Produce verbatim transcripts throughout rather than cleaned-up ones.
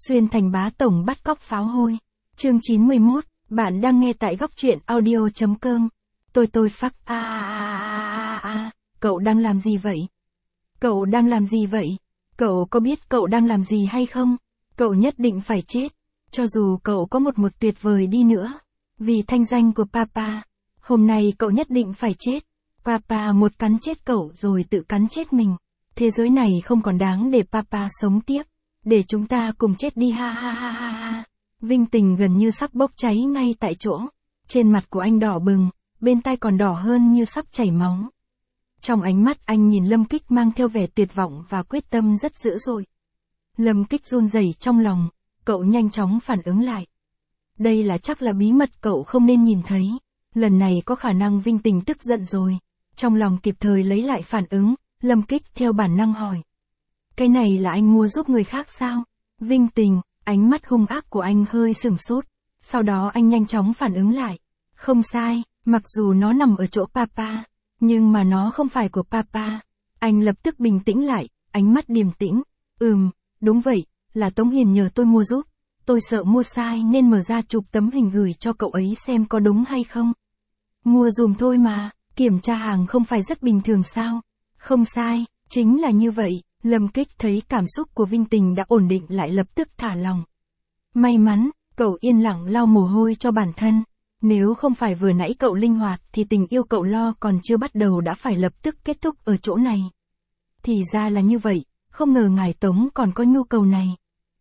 Xuyên thành bá tổng bắt cóc pháo hôi. Chương chín mươi mốt, bạn đang nghe tại góc truyện audio.com. Tôi tôi phắc a a a a a, cậu đang làm gì vậy? Cậu đang làm gì vậy? Cậu có biết cậu đang làm gì hay không? Cậu nhất định phải chết. Cho dù cậu có một một tuyệt vời đi nữa. Vì thanh danh của Papa. Hôm nay cậu nhất định phải chết. Papa một cắn chết cậu rồi tự cắn chết mình. Thế giới này không còn đáng để Papa sống tiếp. Để chúng ta cùng chết đi ha ha ha ha ha. Vinh tình gần như sắp bốc cháy ngay tại chỗ. Trên mặt của anh đỏ bừng, bên tai còn đỏ hơn như sắp chảy máu. Trong ánh mắt anh nhìn Lâm Kích mang theo vẻ tuyệt vọng và quyết tâm rất dữ dội. Lâm Kích run rẩy trong lòng, cậu nhanh chóng phản ứng lại. Đây là chắc là bí mật cậu không nên nhìn thấy. Lần này có khả năng Vinh tình tức giận rồi. Trong lòng kịp thời lấy lại phản ứng, Lâm Kích theo bản năng hỏi. Cái này là anh mua giúp người khác sao? Vinh tình, ánh mắt hung ác của anh hơi sửng sốt. Sau đó anh nhanh chóng phản ứng lại. Không sai, mặc dù nó nằm ở chỗ Papa, nhưng mà nó không phải của Papa. Anh lập tức bình tĩnh lại, ánh mắt điềm tĩnh. Ừm, đúng vậy, là Tống Hiền nhờ tôi mua giúp. Tôi sợ mua sai nên mở ra chụp tấm hình gửi cho cậu ấy xem có đúng hay không. Mua dùm thôi mà, kiểm tra hàng không phải rất bình thường sao? Không sai, chính là như vậy. Lâm Kích thấy cảm xúc của Vinh tình đã ổn định lại lập tức thả lòng. May mắn, cậu yên lặng lau mồ hôi cho bản thân. Nếu không phải vừa nãy cậu linh hoạt thì tình yêu cậu lo còn chưa bắt đầu đã phải lập tức kết thúc ở chỗ này. Thì ra là như vậy, không ngờ ngài Tống còn có nhu cầu này.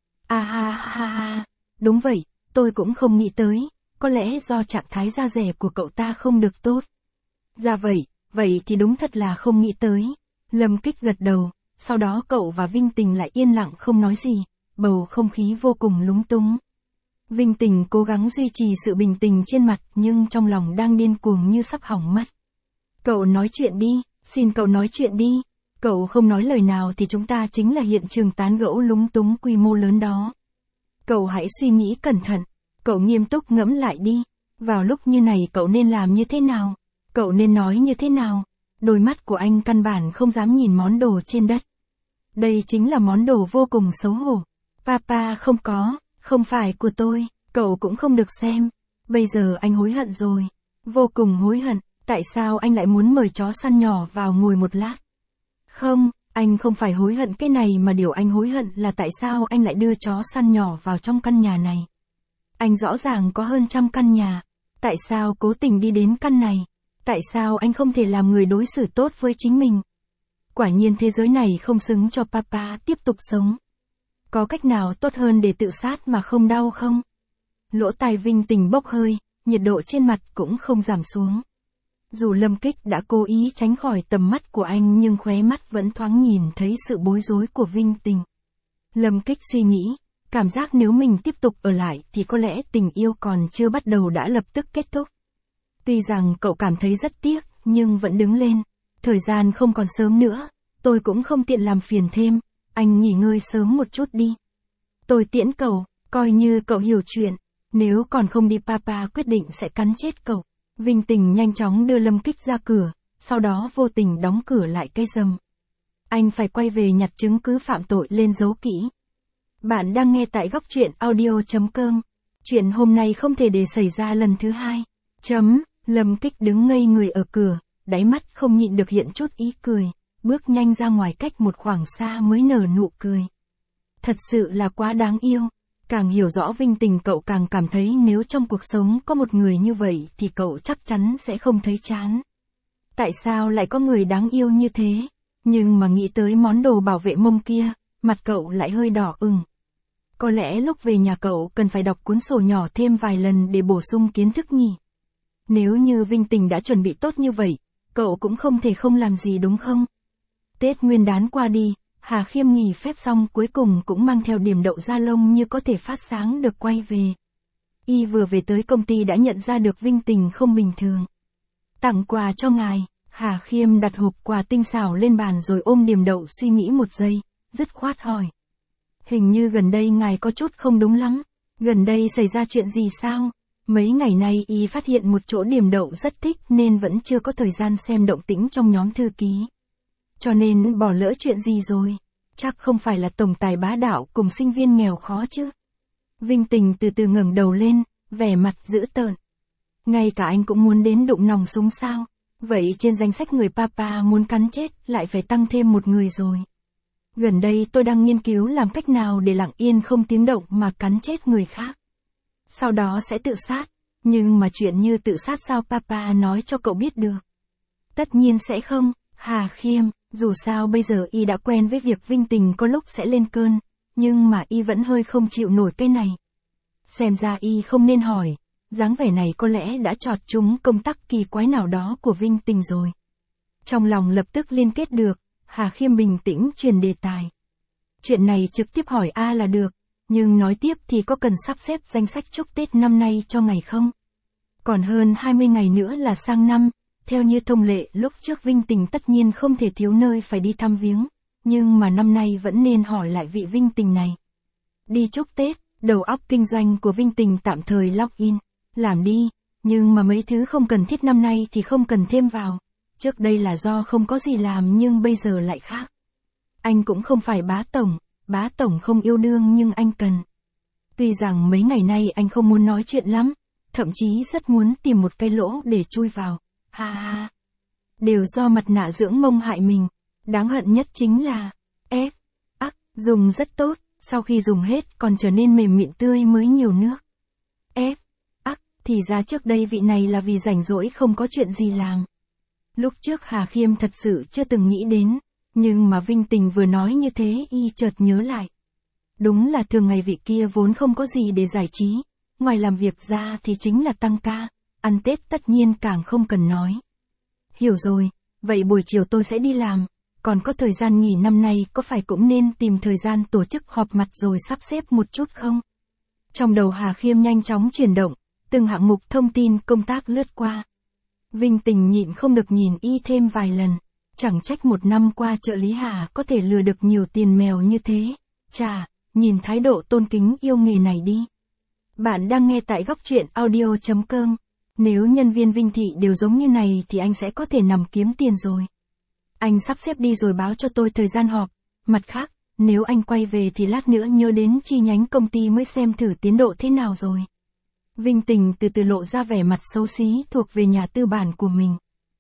À ha ha ha, đúng vậy, tôi cũng không nghĩ tới, có lẽ do trạng thái da dẻ của cậu ta không được tốt. Dạ vậy, vậy thì đúng thật là không nghĩ tới. Lâm Kích gật đầu. Sau đó cậu và Vinh tình lại yên lặng không nói gì, bầu không khí vô cùng lúng túng. Vinh tình cố gắng duy trì sự bình tĩnh trên mặt nhưng trong lòng đang điên cuồng như sắp hỏng mất. Cậu nói chuyện đi, xin cậu nói chuyện đi. Cậu không nói lời nào thì chúng ta chính là hiện trường tán gẫu lúng túng quy mô lớn đó. Cậu hãy suy nghĩ cẩn thận, cậu nghiêm túc ngẫm lại đi. Vào lúc như này cậu nên làm như thế nào? Cậu nên nói như thế nào? Đôi mắt của anh căn bản không dám nhìn món đồ trên đất. Đây chính là món đồ vô cùng xấu hổ. Papa không có, không phải của tôi, cậu cũng không được xem. Bây giờ anh hối hận rồi. Vô cùng hối hận, tại sao anh lại muốn mời chó săn nhỏ vào ngồi một lát? Không, anh không phải hối hận cái này mà điều anh hối hận là tại sao anh lại đưa chó săn nhỏ vào trong căn nhà này. Anh rõ ràng có hơn trăm căn nhà. Tại sao cố tình đi đến căn này? Tại sao anh không thể làm người đối xử tốt với chính mình? Quả nhiên thế giới này không xứng cho Papa tiếp tục sống. Có cách nào tốt hơn để tự sát mà không đau không? Lỗ tai Vinh tình bốc hơi, nhiệt độ trên mặt cũng không giảm xuống. Dù Lâm Kích đã cố ý tránh khỏi tầm mắt của anh nhưng khóe mắt vẫn thoáng nhìn thấy sự bối rối của Vinh tình. Lâm Kích suy nghĩ, cảm giác nếu mình tiếp tục ở lại thì có lẽ tình yêu còn chưa bắt đầu đã lập tức kết thúc. Tuy rằng cậu cảm thấy rất tiếc, nhưng vẫn đứng lên. Thời gian không còn sớm nữa, tôi cũng không tiện làm phiền thêm, anh nghỉ ngơi sớm một chút đi. Tôi tiễn cậu, coi như cậu hiểu chuyện, nếu còn không đi Papa quyết định sẽ cắn chết cậu. Vinh tình nhanh chóng đưa Lâm Kích ra cửa, sau đó vô tình đóng cửa lại cái rầm. Anh phải quay về nhặt chứng cứ phạm tội lên giấu kỹ. Bạn đang nghe tại góc truyện audio.com. Chuyện hôm nay không thể để xảy ra lần thứ hai. Chấm, Lâm Kích đứng ngây người ở cửa. Đáy mắt không nhịn được hiện chút ý cười, bước nhanh ra ngoài cách một khoảng xa mới nở nụ cười. Thật sự là quá đáng yêu, càng hiểu rõ Vinh tình cậu càng cảm thấy nếu trong cuộc sống có một người như vậy thì cậu chắc chắn sẽ không thấy chán. Tại sao lại có người đáng yêu như thế? Nhưng mà nghĩ tới món đồ bảo vệ mông kia, mặt cậu lại hơi đỏ ửng. Có lẽ lúc về nhà cậu cần phải đọc cuốn sổ nhỏ thêm vài lần để bổ sung kiến thức nhỉ? Nếu như Vinh tình đã chuẩn bị tốt như vậy, cậu cũng không thể không làm gì đúng không? Tết Nguyên đán qua đi, Hà Khiêm nghỉ phép xong cuối cùng cũng mang theo điểm đậu da lông như có thể phát sáng được quay về. Y vừa về tới công ty đã nhận ra được Vinh tình không bình thường. Tặng quà cho ngài, Hà Khiêm đặt hộp quà tinh xảo lên bàn rồi ôm điểm đậu suy nghĩ một giây, dứt khoát hỏi. Hình như gần đây ngài có chút không đúng lắm, gần đây xảy ra chuyện gì sao? Mấy ngày nay y phát hiện một chỗ điểm đậu rất thích nên vẫn chưa có thời gian xem động tĩnh trong nhóm thư ký. Cho nên bỏ lỡ chuyện gì rồi? chắc không phải là tổng tài bá đạo cùng sinh viên nghèo khó chứ. Vinh Tình từ từ ngẩng đầu lên, vẻ mặt dữ tợn. Ngay cả anh cũng muốn đến đụng nòng súng sao? Vậy trên danh sách người papa muốn cắn chết lại phải tăng thêm một người rồi. Gần đây tôi đang nghiên cứu làm cách nào để lặng yên không tiếng động mà cắn chết người khác. Sau đó sẽ tự sát. Nhưng mà chuyện như tự sát sao papa nói cho cậu biết được? Tất nhiên sẽ không, Hà Khiêm, dù sao bây giờ y đã quen với việc Vinh Tình có lúc sẽ lên cơn, nhưng mà y vẫn hơi không chịu nổi cái này. Xem ra y không nên hỏi, dáng vẻ này có lẽ đã chọt trúng công tắc kỳ quái nào đó của Vinh Tình rồi. Trong lòng lập tức liên kết được, Hà Khiêm bình tĩnh truyền đề tài. Chuyện này trực tiếp hỏi A là được, nhưng nói tiếp thì có cần sắp xếp danh sách chúc Tết năm nay cho ngày không? Còn hơn hai mươi ngày nữa là sang năm, theo như thông lệ lúc trước Vinh Tình tất nhiên không thể thiếu nơi phải đi thăm viếng, nhưng mà năm nay vẫn nên hỏi lại vị Vinh Tình này. Đi chúc Tết, đầu óc kinh doanh của Vinh Tình tạm thời log in, làm đi, nhưng mà mấy thứ không cần thiết năm nay thì không cần thêm vào. Trước đây là do không có gì làm nhưng bây giờ lại khác. Anh cũng không phải bá tổng, bá tổng không yêu đương nhưng anh cần. Tuy rằng mấy ngày nay anh không muốn nói chuyện lắm, thậm chí rất muốn tìm một cái lỗ để chui vào, ha ha. Đều do mặt nạ dưỡng mông hại mình, đáng hận nhất chính là, ép, ắc, dùng rất tốt, sau khi dùng hết còn trở nên mềm mịn tươi mới nhiều nước. Ép, ắc, thì ra trước đây vị này là vì rảnh rỗi không có chuyện gì làm. Lúc trước Hà Khiêm thật sự chưa từng nghĩ đến, nhưng mà Vinh Tình vừa nói như thế y chợt nhớ lại. Đúng là thường ngày vị kia vốn không có gì để giải trí, ngoài làm việc ra thì chính là tăng ca, ăn Tết tất nhiên càng không cần nói. Hiểu rồi, vậy buổi chiều tôi sẽ đi làm, còn có thời gian nghỉ năm nay có phải cũng nên tìm thời gian tổ chức họp mặt rồi sắp xếp một chút không? Trong đầu Hà Khiêm nhanh chóng chuyển động, từng hạng mục thông tin công tác lướt qua. Vinh Tình nhịn không được nhìn y thêm vài lần, chẳng trách một năm qua trợ lý Hà có thể lừa được nhiều tiền mèo như thế. Chà, nhìn thái độ tôn kính yêu nghề này đi. Bạn đang nghe tại góc truyện audio chấm com. Nếu nhân viên Vinh Thị đều giống như này thì anh sẽ có thể nằm kiếm tiền rồi. Anh sắp xếp đi rồi báo cho tôi thời gian họp. Mặt khác, nếu anh quay về thì lát nữa nhớ đến chi nhánh công ty mới xem thử tiến độ thế nào rồi. Vinh Tình từ từ lộ ra vẻ mặt xấu xí thuộc về nhà tư bản của mình.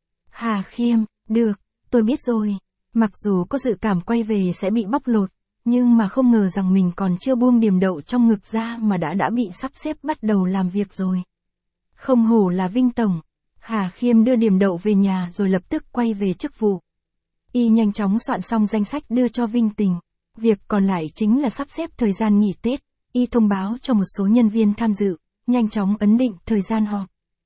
Hà Khiêm, được, tôi biết rồi. Mặc dù có dự cảm quay về sẽ bị bóc lột, nhưng mà không ngờ rằng mình còn chưa buông điểm đậu trong ngực ra mà đã đã bị sắp xếp bắt đầu làm việc rồi. Không hổ là Vinh Tổng. Hà Khiêm đưa điểm đậu về nhà rồi lập tức quay về chức vụ. Y nhanh chóng soạn xong danh sách đưa cho Vinh Tình. Việc còn lại chính là sắp xếp thời gian nghỉ Tết. Y thông báo cho một số nhân viên tham dự, nhanh chóng ấn định thời gian họp.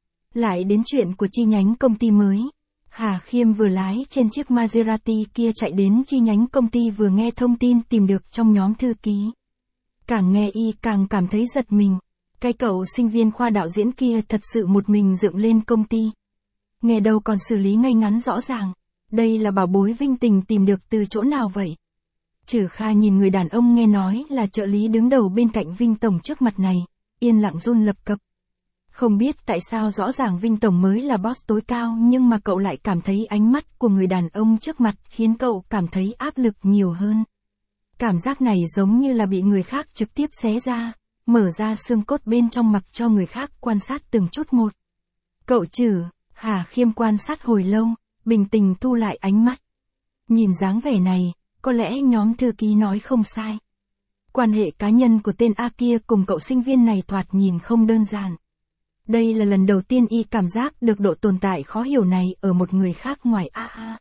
Lại đến chuyện của chi nhánh công ty mới. Hà Khiêm vừa lái trên chiếc Maserati kia chạy đến chi nhánh công ty vừa nghe thông tin tìm được trong nhóm thư ký. Càng nghe y càng cảm thấy giật mình. Cái cậu sinh viên khoa đạo diễn kia thật sự một mình dựng lên công ty. Nghe đâu còn xử lý ngay ngắn rõ ràng. Đây là bảo bối Vinh Tình tìm được từ chỗ nào vậy? Trử Kha nhìn người đàn ông nghe nói là trợ lý đứng đầu bên cạnh Vinh Tổng trước mặt này, yên lặng run lập cập. Không biết tại sao rõ ràng Vinh Tổng mới là boss tối cao nhưng mà cậu lại cảm thấy ánh mắt của người đàn ông trước mặt khiến cậu cảm thấy áp lực nhiều hơn. Cảm giác này giống như là bị người khác trực tiếp xé ra, mở ra xương cốt bên trong mặc cho người khác quan sát từng chút một. Cậu Trử, Hà Khiêm quan sát hồi lâu, bình tĩnh thu lại ánh mắt. Nhìn dáng vẻ này, có lẽ nhóm thư ký nói không sai. Quan hệ cá nhân của tên A kia cùng cậu sinh viên này thoạt nhìn không đơn giản. Đây là lần đầu tiên y cảm giác được độ tồn tại khó hiểu này ở một người khác ngoài A A.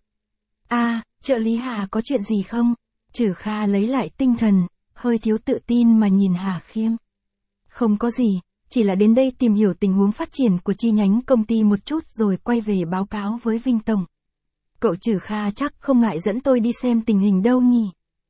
A, trợ lý Hà có chuyện gì không? Trử Kha lấy lại tinh thần, hơi thiếu tự tin mà nhìn Hà Khiêm. Không có gì, chỉ là đến đây tìm hiểu tình huống phát triển của chi nhánh công ty một chút rồi quay về báo cáo với Vinh Tổng. Cậu Trử Kha chắc không ngại dẫn tôi đi xem tình hình đâu nhỉ?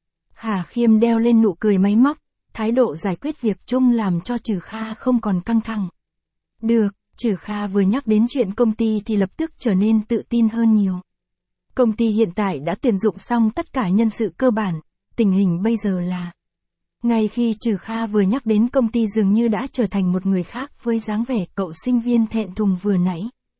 Hà Khiêm đeo lên nụ cười máy móc, thái độ giải quyết việc chung làm cho Trử Kha không còn căng thẳng. Được, Trử Kha vừa nhắc đến chuyện công ty thì lập tức trở nên tự tin hơn nhiều. Công ty hiện tại đã tuyển dụng xong tất cả nhân sự cơ bản, tình hình bây giờ là... Ngay khi Trử Kha vừa nhắc đến công ty dường như đã trở thành một người khác với dáng vẻ cậu sinh viên thẹn thùng vừa nãy.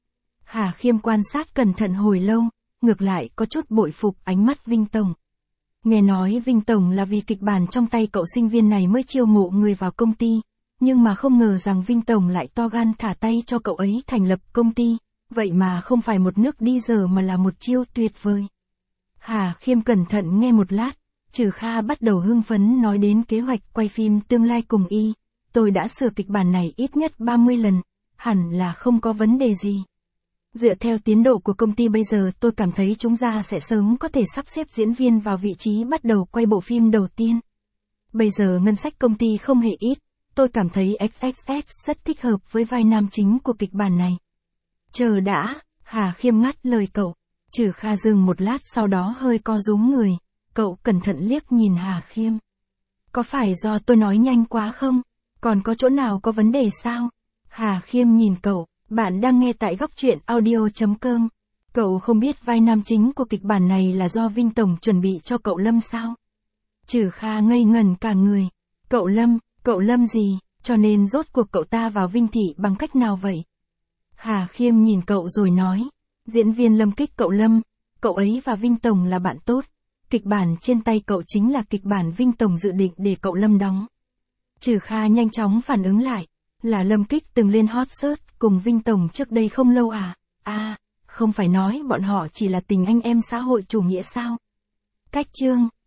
Hà Khiêm quan sát cẩn thận hồi lâu, ngược lại có chút bội phục ánh mắt Vinh Tổng. Nghe nói Vinh Tổng là vì kịch bản trong tay cậu sinh viên này mới chiêu mộ người vào công ty, nhưng mà không ngờ rằng Vinh Tổng lại to gan thả tay cho cậu ấy thành lập công ty, vậy mà không phải một nước đi giờ mà là một chiêu tuyệt vời. Hà Khiêm cẩn thận nghe một lát, Trừ Kha bắt đầu hưng phấn nói đến kế hoạch quay phim tương lai cùng y, tôi đã sửa kịch bản này ít nhất ba mươi lần, hẳn là không có vấn đề gì. Dựa theo tiến độ của công ty bây giờ tôi cảm thấy chúng ta sẽ sớm có thể sắp xếp diễn viên vào vị trí bắt đầu quay bộ phim đầu tiên. Bây giờ ngân sách công ty không hề ít, tôi cảm thấy ích ích ích rất thích hợp với vai nam chính của kịch bản này. Chờ đã, Hà Khiêm ngắt lời cậu. Trừ Kha dừng một lát sau đó hơi co rúm người, cậu cẩn thận liếc nhìn Hà Khiêm. Có phải do tôi nói nhanh quá không? Còn có chỗ nào có vấn đề sao? Hà Khiêm nhìn cậu, bạn đang nghe tại góc truyện audio chấm com. Cậu không biết vai nam chính của kịch bản này là do Vinh Tổng chuẩn bị cho cậu Lâm sao? Trừ Kha ngây ngẩn cả người. Cậu Lâm, cậu Lâm gì, cho nên rốt cuộc cậu ta vào Vinh Thị bằng cách nào vậy? Hà Khiêm nhìn cậu rồi nói, diễn viên Lâm kích cậu Lâm, cậu ấy và Vinh Tổng là bạn tốt. Kịch bản trên tay cậu chính là kịch bản Vinh Tổng dự định để cậu Lâm đóng. Trừ Kha nhanh chóng phản ứng lại, là Lâm Kích từng lên hot search cùng Vinh Tổng trước đây không lâu à? À, không phải nói bọn họ chỉ là tình anh em xã hội chủ nghĩa sao? Cách chương